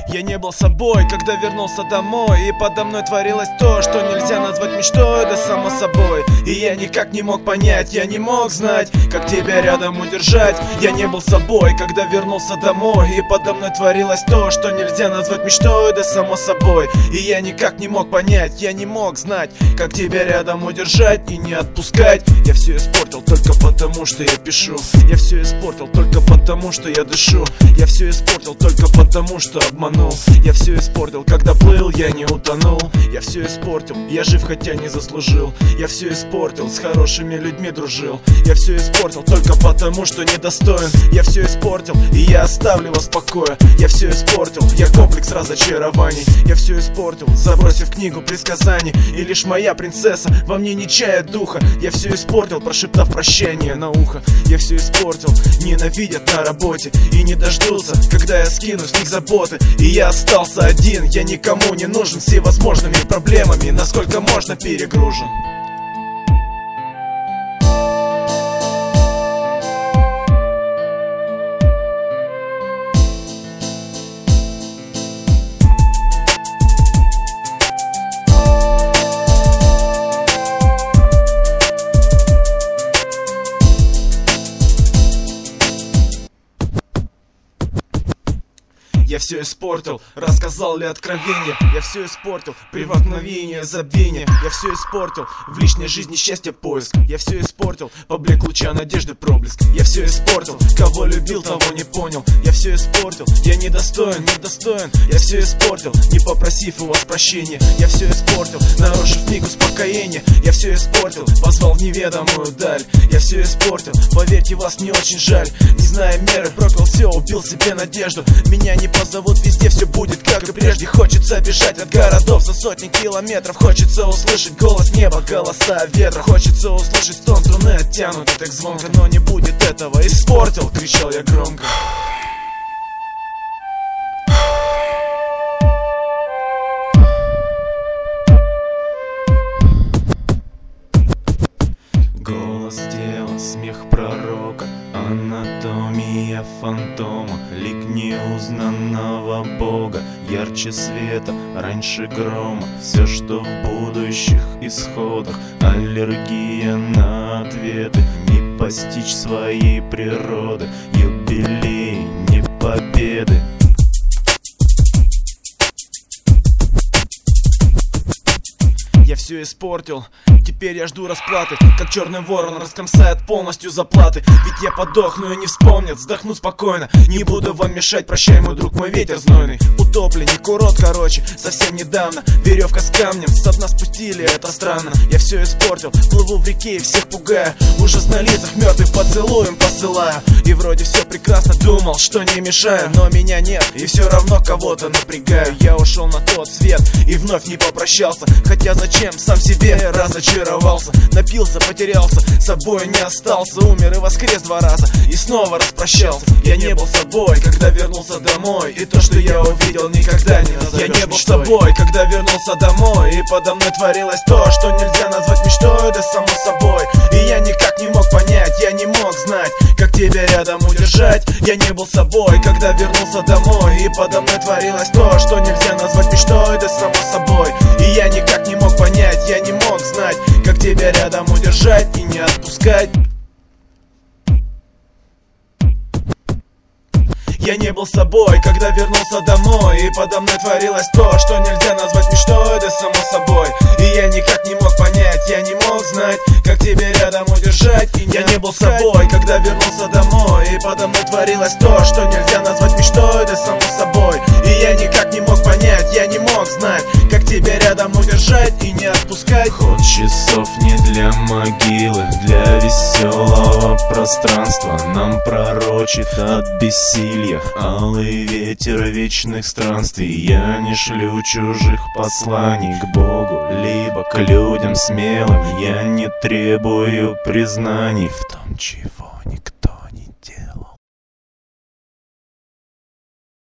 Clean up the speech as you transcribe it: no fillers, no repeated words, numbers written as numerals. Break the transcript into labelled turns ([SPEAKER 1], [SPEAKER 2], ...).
[SPEAKER 1] Я не был собой, когда вернулся домой, и подо мной творилось то, что нельзя назвать мечтой, да само собой. И я никак не мог понять, я не мог знать, как тебя рядом удержать. Я не был собой, когда вернулся домой, и подо мной творилось то, что нельзя назвать мечтой, да само собой. И я никак не мог понять, я не мог знать, как тебя рядом удержать и не отпускать. Я все испортил только потому, что я пишу. Я все испортил только потому, что я дышу. Я все испортил только потому, что обманул. Я все испортил, когда плыл, я не утонул. Я все испортил, я жив, хотя не заслужил. Я все испортил, с хорошими людьми дружил. Я все испортил только потому, что недостоин. Я все испортил, и я оставлю вас в покое. Я все испортил, я комплекс разочарований. Я все испортил, забросив книгу предсказаний. И лишь моя принцесса во мне не чает духа. Я все испортил, прошептав прощание на ухо. Я все испортил, ненавидят на работе и не дождутся, когда я скину с них заботы. И я остался один, я никому не нужен, всевозможными проблемами, насколько можно перегружен. Я все испортил, рассказал ли откровение. Я все испортил, при мгновении забвения. Я все испортил, в личной жизни счастья поиск. Я все испортил, поблек луча надежды проблеск. Я все испортил, кого любил, того не понял. Я все испортил, я недостоин, недостоин. Я все испортил, не попросив у вас прощения. Я все испортил, нарушив миг успокоения. Я все испортил, позвал в неведомую даль. Я все испортил, поверьте, вас не очень жаль. Не зная меры, проклял все, убил себе надежду. Меня не позовут, везде все будет как и прежде. Хочется бежать от городов за сотни километров. Хочется услышать голос неба, голоса ветра. Хочется услышать стон струны, оттянутый так звонко. Но не будет этого, испортил, кричал я громко. Голос тела, смех пророка, анатомия фантома, лик неузнанного бога, ярче света, раньше грома. Все, что в будущих исходах, аллергия на ответы. Не постичь своей природы, юбилей, не победы. Я все испортил, теперь я жду расплаты. Как черный ворон раскромсает полностью заплаты. Ведь я подохну и не вспомнят, вздохну спокойно. Не буду вам мешать, прощай, мой друг, мой ветер знойный. Утопленник, урод, короче, совсем недавно. Веревка с камнем, со дна спустили, это странно. Я все испортил, плыву в реке и всех пугаю. Ужас на лицах, мертвых поцелуем посылаю. И вроде все прекрасно, думал, что не мешаю. Но меня нет, и все равно кого-то напрягаю. Я ушел на тот свет и вновь не попрощался. Хотя зачем? Сам себе разочаровался, напился, потерялся, собой не остался. Умер и воскрес 2 раза, и снова распрощался. Я не был собой, когда вернулся домой, и то, что я увидел, никогда не назовешь. Я не был собой, когда вернулся домой, и подо мной творилось то, что нельзя назвать мечтой, да само собой. И я никак не мог понять, я не мог знать, как тебя рядом удержать. Я не был собой, когда вернулся домой, и подо мной творилось то, что нельзя назвать мечтой, да само собой. И я никак не мог понять, я не мог знать, как тебя рядом удержать и не отпускать. Я не был собой, когда вернулся домой, и подо мной творилось то, что нельзя назвать мечтой, да само собой. И я никак не мог понять, я не мог знать, как тебя рядом удержать и не. Я не был собой, когда вернулся домой, и подо мной творилось то, что нельзя назвать мечтой, да само собой. И я никак не мог понять, я не мог знать, как тебя рядом удержать и не отпускать.
[SPEAKER 2] Ход часов не для могилы, для веселого пространства. Нам пророчит от бессилья алый ветер вечных странствий. Я не шлю чужих посланий к Богу, либо к людям смелым. Я не требую признаний в том, чего